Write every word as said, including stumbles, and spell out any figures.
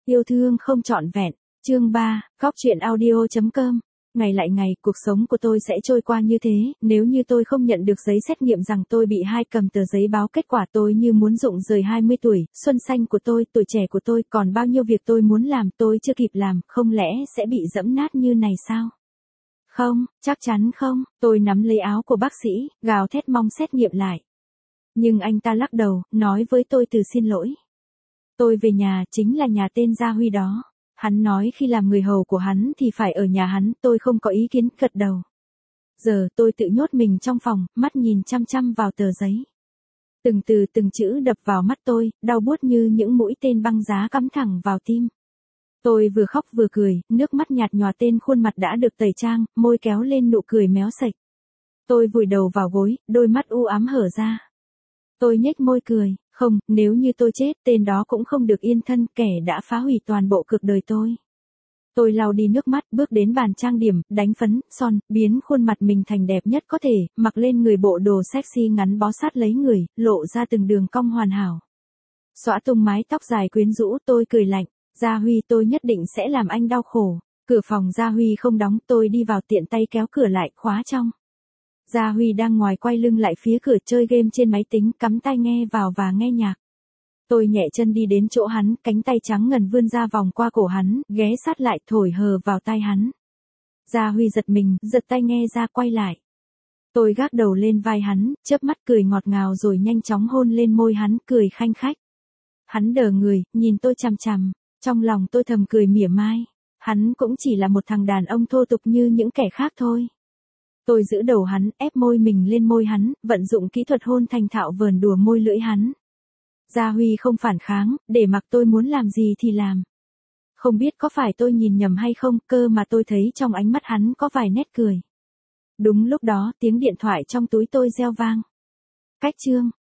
Yêu thương không trọn vẹn. Chương ba, góc truyện audio chấm com. Ngày lại ngày, cuộc sống của tôi sẽ trôi qua như thế, nếu như tôi không nhận được giấy xét nghiệm rằng tôi bị hai cầm tờ giấy báo kết quả tôi như muốn rụng rời hai mươi tuổi, xuân xanh của tôi, tuổi trẻ của tôi, còn bao nhiêu việc tôi muốn làm tôi chưa kịp làm, không lẽ sẽ bị dẫm nát như này sao? Không, chắc chắn không, tôi nắm lấy áo của bác sĩ, gào thét mong xét nghiệm lại. Nhưng anh ta lắc đầu, nói với tôi từ xin lỗi. Tôi về nhà, chính là nhà tên Gia Huy đó. Hắn nói khi làm người hầu của hắn thì phải ở nhà hắn, tôi không có ý kiến, gật đầu. Giờ tôi tự nhốt mình trong phòng, mắt nhìn chăm chăm vào tờ giấy. Từng từ từng chữ đập vào mắt tôi, đau buốt như những mũi tên băng giá cắm thẳng vào tim. Tôi vừa khóc vừa cười, nước mắt nhạt nhòa tên khuôn mặt đã được tẩy trang, môi kéo lên nụ cười méo sạch. Tôi vùi đầu vào gối, đôi mắt u ám hở ra. Tôi nhếch môi cười, không, nếu như tôi chết, tên đó cũng không được yên thân, kẻ đã phá hủy toàn bộ cuộc đời tôi. Tôi lau đi nước mắt, bước đến bàn trang điểm, đánh phấn, son, biến khuôn mặt mình thành đẹp nhất có thể, mặc lên người bộ đồ sexy ngắn bó sát lấy người, lộ ra từng đường cong hoàn hảo. Xõa tung mái tóc dài quyến rũ, tôi cười lạnh, Gia Huy, tôi nhất định sẽ làm anh đau khổ. Cửa phòng Gia Huy không đóng, tôi đi vào tiện tay kéo cửa lại, khóa trong. Gia Huy đang ngoài quay lưng lại phía cửa chơi game trên máy tính, cắm tai nghe vào và nghe nhạc. Tôi nhẹ chân đi đến chỗ hắn, cánh tay trắng ngần vươn ra vòng qua cổ hắn, ghé sát lại thổi hờ vào tai hắn. Gia Huy giật mình, giật tai nghe ra quay lại. Tôi gác đầu lên vai hắn, chớp mắt cười ngọt ngào rồi nhanh chóng hôn lên môi hắn, cười khanh khách. Hắn đờ người, nhìn tôi chằm chằm, trong lòng tôi thầm cười mỉa mai. Hắn cũng chỉ là một thằng đàn ông thô tục như những kẻ khác thôi. Tôi giữ đầu hắn, ép môi mình lên môi hắn, vận dụng kỹ thuật hôn thành thạo vờn đùa môi lưỡi hắn. Gia Huy không phản kháng, để mặc tôi muốn làm gì thì làm. Không biết có phải tôi nhìn nhầm hay không, cơ mà tôi thấy trong ánh mắt hắn có vài nét cười. Đúng lúc đó, tiếng điện thoại trong túi tôi reo vang. Cách chương.